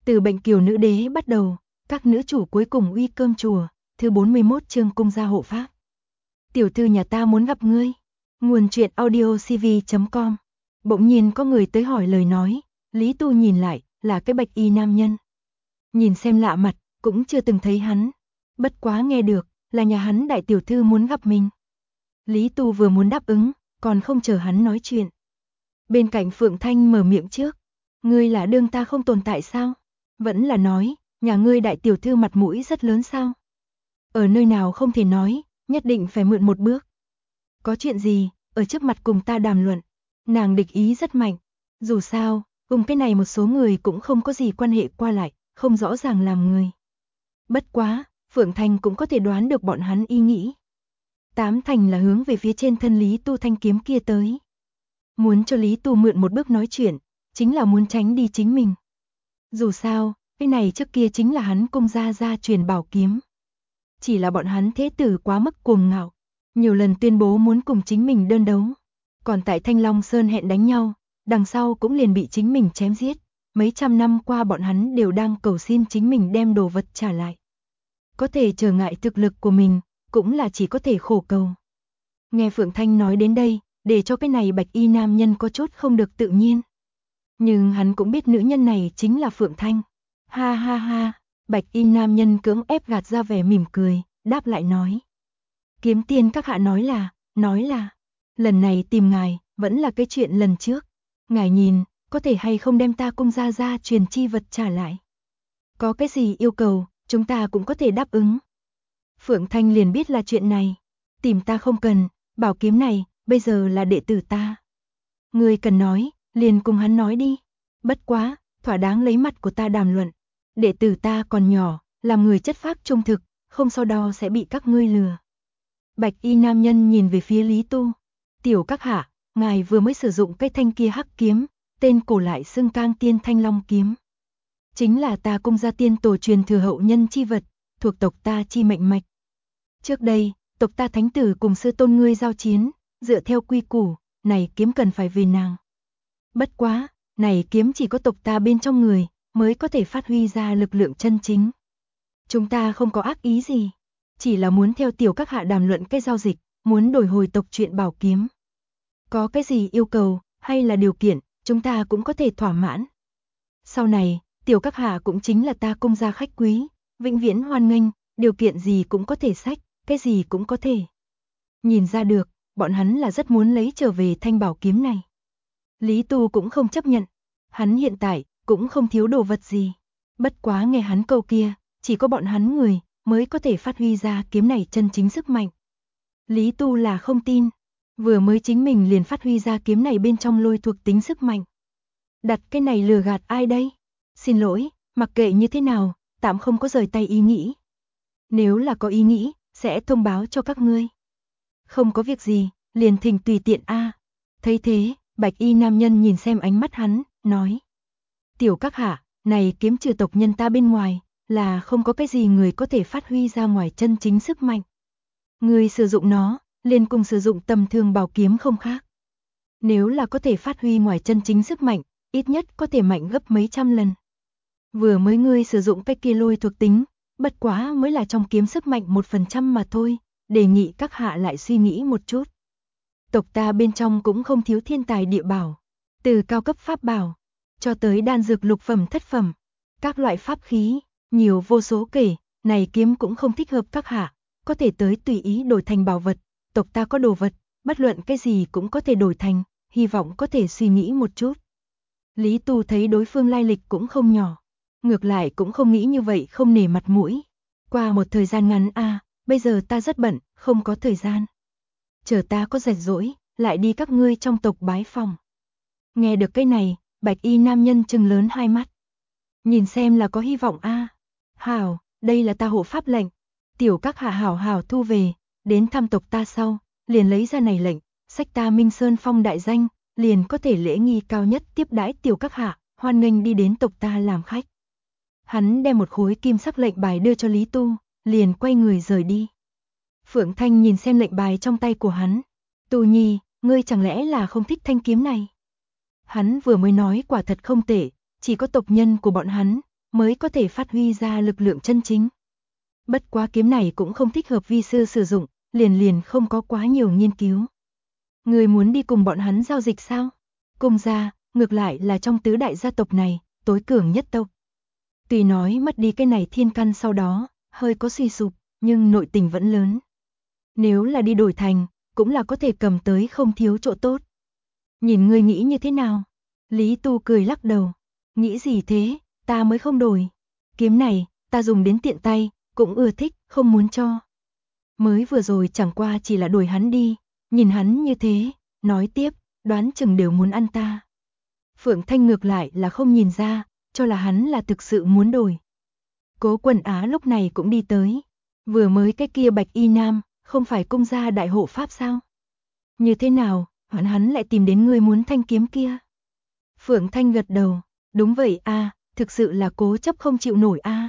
Từ Bệnh Kiều Nữ Đế bắt đầu, các nữ chủ cuối cùng uy cơm chùa, thứ 41 chương cung gia hộ pháp. Tiểu thư nhà ta muốn gặp ngươi. Nguồn truyện audio cv.com. Bỗng nhiên có người tới hỏi lời nói, Lý Tu nhìn lại, là cái bạch y nam nhân. Nhìn xem lạ mặt, cũng chưa từng thấy hắn. Bất quá nghe được, là nhà hắn đại tiểu thư muốn gặp mình. Lý Tu vừa muốn đáp ứng, còn không chờ hắn nói chuyện. Bên cạnh Phượng Thanh mở miệng trước. Ngươi là đương ta không tồn tại sao? Vẫn là nói, nhà ngươi đại tiểu thư mặt mũi rất lớn sao? Ở nơi nào không thể nói, nhất định phải mượn một bước. Có chuyện gì, ở trước mặt cùng ta đàm luận. Nàng địch ý rất mạnh. Dù sao, cùng cái này một số người cũng không có gì quan hệ qua lại, không rõ ràng làm người. Bất quá, Phượng Thanh cũng có thể đoán được bọn hắn ý nghĩ. Tám thành là hướng về phía trên thân Lý Tu thanh kiếm kia tới. Muốn cho Lý Tu mượn một bước nói chuyện, chính là muốn tránh đi chính mình. Dù sao, cái này trước kia chính là hắn cung gia truyền bảo kiếm. Chỉ là bọn hắn thế tử quá mức cuồng ngạo, nhiều lần tuyên bố muốn cùng chính mình đơn đấu. Còn tại Thanh Long Sơn hẹn đánh nhau, đằng sau cũng liền bị chính mình chém giết. Mấy trăm năm qua bọn hắn đều đang cầu xin chính mình đem đồ vật trả lại. Có thể trở ngại thực lực của mình, cũng là chỉ có thể khổ cầu. Nghe Phượng Thanh nói đến đây, để cho cái này bạch y nam nhân có chút không được tự nhiên. Nhưng hắn cũng biết nữ nhân này chính là Phượng Thanh. Ha ha ha, bạch y nam nhân cưỡng ép gạt ra vẻ mỉm cười, đáp lại nói. Kiếm tiên các hạ nói là, lần này tìm ngài, vẫn là cái chuyện lần trước. Ngài nhìn, có thể hay không đem ta cung gia truyền chi vật trả lại. Có cái gì yêu cầu, chúng ta cũng có thể đáp ứng. Phượng Thanh liền biết là chuyện này. Tìm ta không cần, bảo kiếm này, bây giờ là đệ tử ta. Người cần nói, liền cùng hắn nói đi. Bất quá, thỏa đáng lấy mặt của ta đàm luận. Đệ tử ta còn nhỏ, làm người chất phác trung thực, không sau đó sẽ bị các ngươi lừa. Bạch y nam nhân nhìn về phía Lý Tu. Tiểu các hạ, ngài vừa mới sử dụng cái thanh kia hắc kiếm, tên cổ lại xưng Cang Tiên Thanh Long kiếm. Chính là ta cung gia tiên tổ truyền thừa hậu nhân chi vật, thuộc tộc ta chi mệnh mạch. Trước đây, tộc ta thánh tử cùng sư tôn ngươi giao chiến, dựa theo quy củ, này kiếm cần phải về nàng. Bất quá, này kiếm chỉ có tộc ta bên trong người, mới có thể phát huy ra lực lượng chân chính. Chúng ta không có ác ý gì, chỉ là muốn theo tiểu các hạ đàm luận cái giao dịch, muốn đổi hồi tộc chuyện bảo kiếm. Có cái gì yêu cầu, hay là điều kiện, chúng ta cũng có thể thỏa mãn. Sau này, tiểu các hạ cũng chính là ta cung gia khách quý, vĩnh viễn hoan nghênh, điều kiện gì cũng có thể xách, cái gì cũng có thể. Nhìn ra được, bọn hắn là rất muốn lấy trở về thanh bảo kiếm này. Lý Tu cũng không chấp nhận, hắn hiện tại cũng không thiếu đồ vật gì. Bất quá nghe hắn câu kia, chỉ có bọn hắn người mới có thể phát huy ra kiếm này chân chính sức mạnh. Lý Tu là không tin, vừa mới chính mình liền phát huy ra kiếm này bên trong lôi thuộc tính sức mạnh. Đặt cái này lừa gạt ai đây? Xin lỗi, mặc kệ như thế nào, tạm không có rời tay ý nghĩ. Nếu là có ý nghĩ, sẽ thông báo cho các ngươi. Không có việc gì, liền thỉnh tùy tiện a. Thấy thế, bạch y nam nhân nhìn xem ánh mắt hắn, nói. Tiểu các hạ, này kiếm trừ tộc nhân ta bên ngoài, là không có cái gì người có thể phát huy ra ngoài chân chính sức mạnh. Người sử dụng nó, liền cùng sử dụng tầm thường bảo kiếm không khác. Nếu là có thể phát huy ngoài chân chính sức mạnh, ít nhất có thể mạnh gấp mấy trăm lần. Vừa mới ngươi sử dụng cái kia lôi thuộc tính, bất quá mới là trong kiếm sức mạnh 1% mà thôi, đề nghị các hạ lại suy nghĩ một chút. Tộc ta bên trong cũng không thiếu thiên tài địa bảo, từ cao cấp pháp bảo, cho tới đan dược lục phẩm thất phẩm, các loại pháp khí, nhiều vô số kể, này kiếm cũng không thích hợp các hạ, có thể tới tùy ý đổi thành bảo vật, tộc ta có đồ vật, bất luận cái gì cũng có thể đổi thành, hy vọng có thể suy nghĩ một chút. Lý Tu thấy đối phương lai lịch cũng không nhỏ, ngược lại cũng không nghĩ như vậy không nể mặt mũi. Qua một thời gian ngắn bây giờ ta rất bận, không có thời gian. Chờ ta có rảnh rỗi, lại đi các ngươi trong tộc bái phòng. Nghe được cái này, bạch y nam nhân trừng lớn hai mắt. Nhìn xem là có hy vọng Hảo, đây là ta hộ pháp lệnh. Tiểu các hạ hảo hảo thu về, đến thăm tộc ta sau, liền lấy ra này lệnh, sách ta Minh Sơn Phong đại danh, liền có thể lễ nghi cao nhất tiếp đãi tiểu các hạ, hoan nghênh đi đến tộc ta làm khách. Hắn đem một khối kim sắc lệnh bài đưa cho Lý Tu, liền quay người rời đi. Phượng Thanh nhìn xem lệnh bài trong tay của hắn. Tu Nhi, ngươi chẳng lẽ là không thích thanh kiếm này? Hắn vừa mới nói quả thật không tệ, chỉ có tộc nhân của bọn hắn mới có thể phát huy ra lực lượng chân chính. Bất quá kiếm này cũng không thích hợp vi sư sử dụng, liền không có quá nhiều nghiên cứu. Người muốn đi cùng bọn hắn giao dịch sao? Cung gia, ngược lại là trong tứ đại gia tộc này, tối cường nhất tộc. Tuy nói mất đi cái này thiên căn sau đó, hơi có suy sụp, nhưng nội tình vẫn lớn. Nếu là đi đổi thành, cũng là có thể cầm tới không thiếu chỗ tốt. Nhìn ngươi nghĩ như thế nào? Lý Tu cười lắc đầu. Nghĩ gì thế, ta mới không đổi. Kiếm này, ta dùng đến tiện tay, cũng ưa thích, không muốn cho. Mới vừa rồi chẳng qua chỉ là đuổi hắn đi, nhìn hắn như thế, nói tiếp, đoán chừng đều muốn ăn ta. Phượng Thanh ngược lại là không nhìn ra, cho là hắn là thực sự muốn đổi. Cố Quần Á lúc này cũng đi tới. Vừa mới cái kia Bạch Y Nam, không phải cung gia đại hộ pháp sao? Như thế nào, hắn lại tìm đến ngươi muốn thanh kiếm kia? Phượng Thanh gật đầu, đúng vậy a, thực sự là cố chấp không chịu nổi a.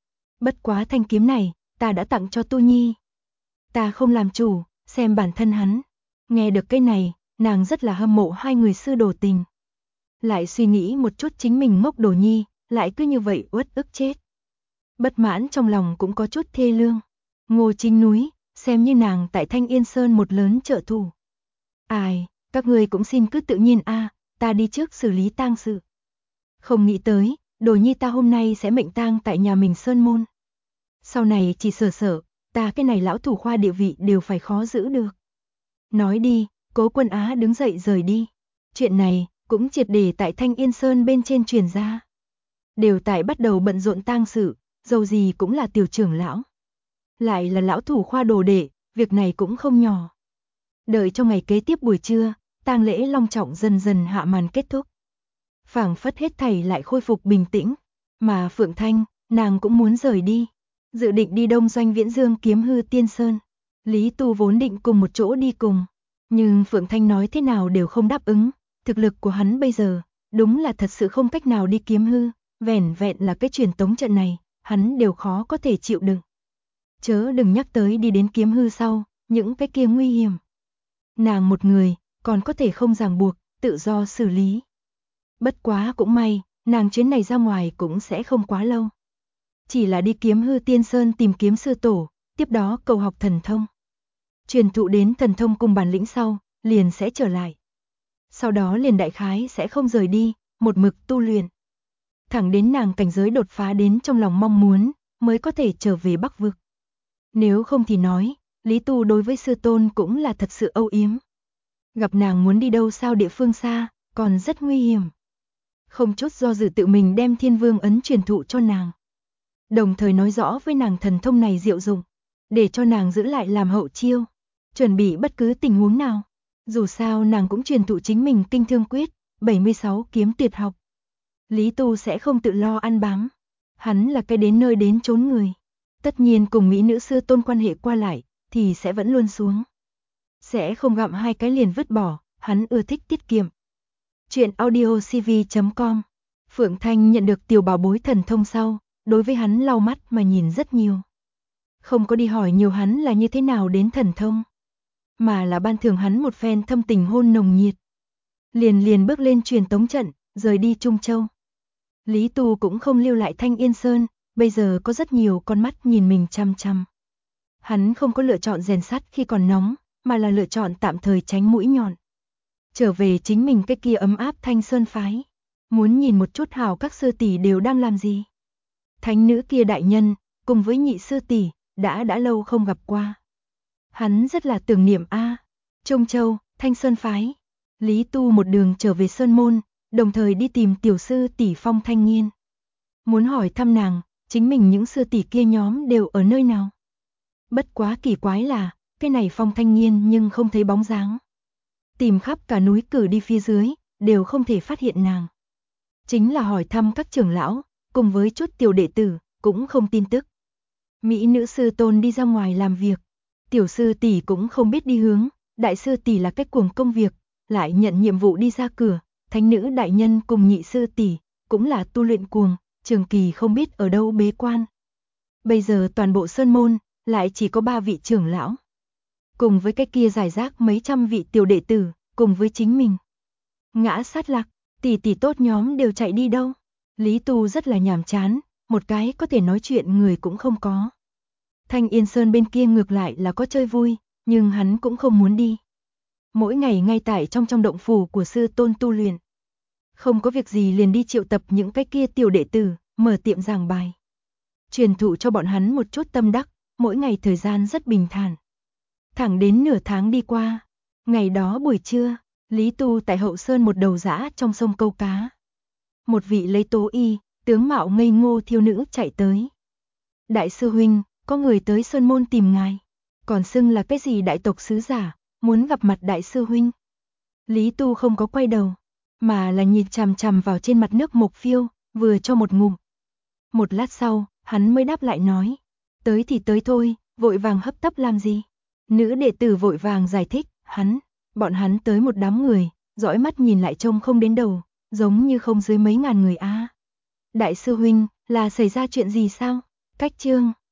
Bất quá thanh kiếm này, ta đã tặng cho Tu Nhi. Ta không làm chủ, xem bản thân hắn. Nghe được cái này, nàng rất là hâm mộ hai người sư đồ tình. Lại suy nghĩ một chút chính mình ngốc đồ nhi, lại cứ như vậy uất ức chết. Bất mãn trong lòng cũng có chút thê lương. Ngô Chính Núi, xem như nàng tại Thanh Yên Sơn một lớn trợ thủ. Ai, các người cũng xin cứ tự nhiên a, ta đi trước xử lý tang sự. Không nghĩ tới, đồ nhi ta hôm nay sẽ mệnh tang tại nhà mình Sơn Môn. Sau này chỉ sợ, ta cái này lão thủ khoa địa vị đều phải khó giữ được. Nói đi, Cố Quân Á đứng dậy rời đi. Chuyện này cũng triệt để tại Thanh Yên Sơn bên trên truyền ra. Đều tại bắt đầu bận rộn tang sự, dầu gì cũng là tiểu trưởng lão. Lại là lão thủ khoa đồ đệ, việc này cũng không nhỏ. Đợi cho ngày kế tiếp buổi trưa, tang lễ long trọng dần dần hạ màn kết thúc. Phảng phất hết thảy lại khôi phục bình tĩnh, mà Phượng Thanh, nàng cũng muốn rời đi. Dự định đi Đông Doanh Viễn Dương kiếm hư Tiên Sơn. Lý Tu vốn định cùng một chỗ đi cùng, nhưng Phượng Thanh nói thế nào đều không đáp ứng. Thực lực của hắn bây giờ, đúng là thật sự không cách nào đi kiếm hư, vẻn vẹn là cái truyền tống trận này, hắn đều khó có thể chịu đựng. Chớ đừng nhắc tới đi đến kiếm hư sau, những cái kia nguy hiểm. Nàng một người, còn có thể không ràng buộc, tự do xử lý. Bất quá cũng may, nàng chuyến này ra ngoài cũng sẽ không quá lâu. Chỉ là đi kiếm hư Tiên Sơn tìm kiếm sư tổ, tiếp đó cầu học thần thông. Truyền thụ đến thần thông cùng bản lĩnh sau, liền sẽ trở lại. Sau đó liền đại khái sẽ không rời đi, một mực tu luyện. Thẳng đến nàng cảnh giới đột phá đến trong lòng mong muốn, mới có thể trở về Bắc Vực. Nếu không thì nói, Lý Tu đối với sư tôn cũng là thật sự âu yếm. Gặp nàng muốn đi đâu sao địa phương xa, còn rất nguy hiểm. Không chút do dự tự mình đem Thiên Vương ấn truyền thụ cho nàng. Đồng thời nói rõ với nàng thần thông này diệu dụng, để cho nàng giữ lại làm hậu chiêu, chuẩn bị bất cứ tình huống nào. Dù sao nàng cũng truyền thụ chính mình kinh thương quyết, 76 kiếm tuyệt học. Lý Tu sẽ không tự lo ăn bám. Hắn là cái đến nơi đến chốn người. Tất nhiên cùng mỹ nữ sư tôn quan hệ qua lại, thì sẽ vẫn luôn xuống. Sẽ không gặm hai cái liền vứt bỏ, hắn ưa thích tiết kiệm. Chuyện audiocv.com. Phượng Thanh nhận được tiểu bảo bối thần thông sau, đối với hắn lau mắt mà nhìn rất nhiều. Không có đi hỏi nhiều hắn là như thế nào đến thần thông, mà là ban thưởng hắn một phen thâm tình hôn nồng nhiệt. Liền bước lên truyền tống trận, rời đi Trung Châu. Lý Tu cũng không lưu lại Thanh Yên Sơn, bây giờ có rất nhiều con mắt nhìn mình chăm chăm. Hắn không có lựa chọn rèn sắt khi còn nóng, mà là lựa chọn tạm thời tránh mũi nhọn. Trở về chính mình cái kia ấm áp Thanh Sơn phái. Muốn nhìn một chút hảo các sư tỷ đều đang làm gì. Thánh nữ kia đại nhân, cùng với nhị sư tỷ, đã lâu không gặp qua. Hắn rất là tưởng niệm a. Trung Châu, Thanh Sơn phái. Lý Tu một đường trở về Sơn Môn, đồng thời đi tìm tiểu sư tỷ Phong Thanh Nghiên. Muốn hỏi thăm nàng, chính mình những sư tỷ kia nhóm đều ở nơi nào. Bất quá kỳ quái là, cái này Phong Thanh Nghiên nhưng không thấy bóng dáng. Tìm khắp cả núi Cử đi phía dưới, đều không thể phát hiện nàng. Chính là hỏi thăm các trưởng lão, cùng với chút tiểu đệ tử, cũng không tin tức. Mỹ nữ sư tôn đi ra ngoài làm việc, tiểu sư tỷ cũng không biết đi hướng, đại sư tỷ là cách cuồng công việc, lại nhận nhiệm vụ đi ra cửa, thánh nữ đại nhân cùng nhị sư tỷ, cũng là tu luyện cuồng, trường kỳ không biết ở đâu bế quan. Bây giờ toàn bộ Sơn Môn, lại chỉ có 3 vị trưởng lão. Cùng với cái kia giải rác mấy trăm vị tiểu đệ tử, cùng với chính mình. Ngã sát lạc, tỷ tỷ tốt nhóm đều chạy đi đâu? Lý Tu rất là nhàm chán, một cái có thể nói chuyện người cũng không có. Thanh Yên Sơn bên kia ngược lại là có chơi vui, nhưng hắn cũng không muốn đi. Mỗi ngày ngay tại trong động phủ của sư tôn tu luyện. Không có việc gì liền đi triệu tập những cái kia tiểu đệ tử, mở tiệm giảng bài. Truyền thụ cho bọn hắn một chút tâm đắc, mỗi ngày thời gian rất bình thản. Thẳng đến nửa tháng đi qua, ngày đó buổi trưa, Lý Tu tại Hậu Sơn một đầu dã trong sông câu cá. Một vị lấy tố y, tướng mạo ngây ngô thiếu nữ chạy tới. Đại sư huynh, có người tới Sơn Môn tìm ngài, còn xưng là cái gì đại tộc sứ giả, muốn gặp mặt đại sư huynh. Lý Tu không có quay đầu, mà là nhìn chằm chằm vào trên mặt nước mộc phiêu, vừa cho một ngụm. Một lát sau, hắn mới đáp lại nói, tới thì tới thôi, vội vàng hấp tấp làm gì. Nữ đệ tử vội vàng giải thích, bọn hắn tới một đám người, dõi mắt nhìn lại trông không đến đầu, giống như không dưới mấy ngàn người a. Đại sư huynh, là xảy ra chuyện gì sao? Cách chương